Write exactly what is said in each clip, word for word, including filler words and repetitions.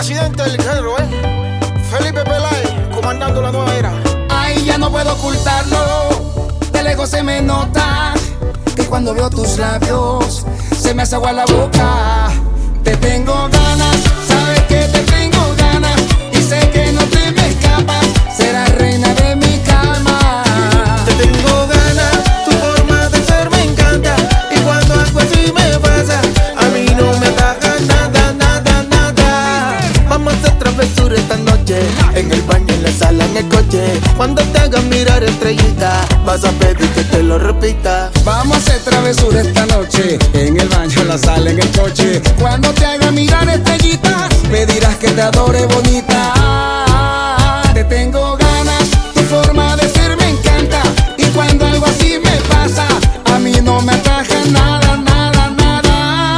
presidente del género, ¿eh? Felipe Peláez, comandando la nueva era. Ay, ya no puedo ocultarlo, de lejos se me nota que cuando veo tus labios se me hace agua la boca. Te tengo ganas, sabes que te tengo ganas y sé que no te me escapas, serás reina de mi cama. Te tengo ganas, tu forma de ser me encanta y cuando algo así me pasa, a mí no me ataca nada, nada, nada. Vamos a hacer travesura esta noche, en el baño, en la sala, en el coche. Cuando te hagan mirar estrellita, vas a pedir que te lo repita. Vamos a hacer travesura esta noche, en el baño, en la sala, en el coche. Cuando te haga mirar estrellitas, me dirás que te adore bonita. Te tengo ganas, tu forma de ser me encanta y cuando algo así me pasa, a mí no me ataja nada, nada, nada.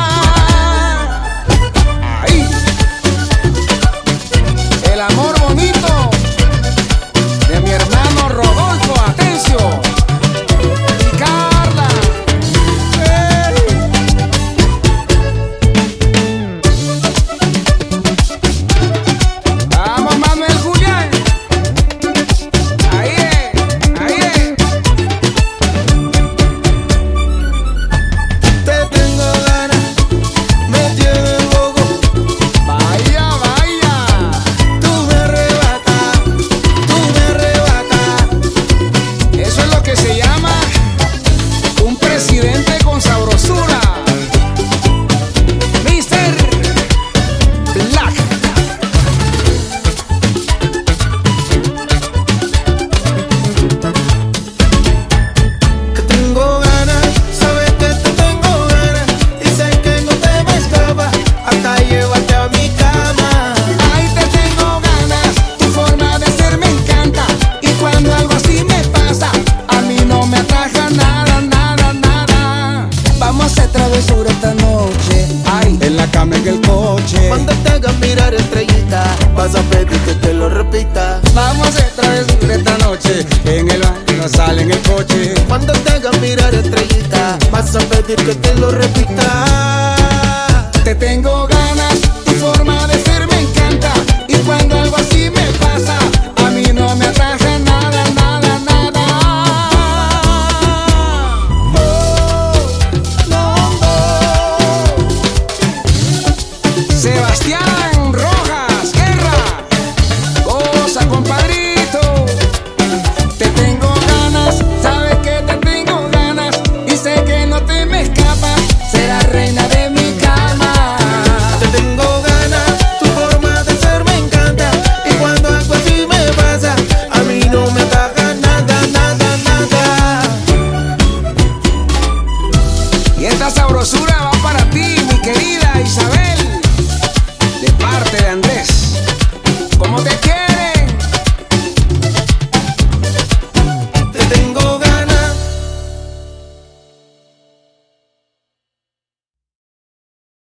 Ahí. El amor bonito de mi hermano Rodolfo Atencio y Carla. Vamos, Manuel Julián. Ahí es, ahí es. Te tengo ganas, me tienes loco. Vaya, vaya. Tú me arrebatas, tú me arrebatas. Eso es lo que se llama un presidente con sabrosura. mister Black. Que tengo ganas, sabes que te tengo ganas y sé que no te me escapa hasta llevarte a mi cama. Ay, te tengo ganas, tu forma de ser me encanta y cuando algo así me pasa, a mí no me ataja nada, nada, nada. Vamos a hacer travesura esta noche, ay, en la cama, en el coche. Cuando te hagan mirar estrellita, vas a pedir que te lo repita. Vamos a hacer travesura esta noche, en el baño, en la sala, en el coche. Cuando te hagan mirar estrellita, vas a pedir que te lo repita.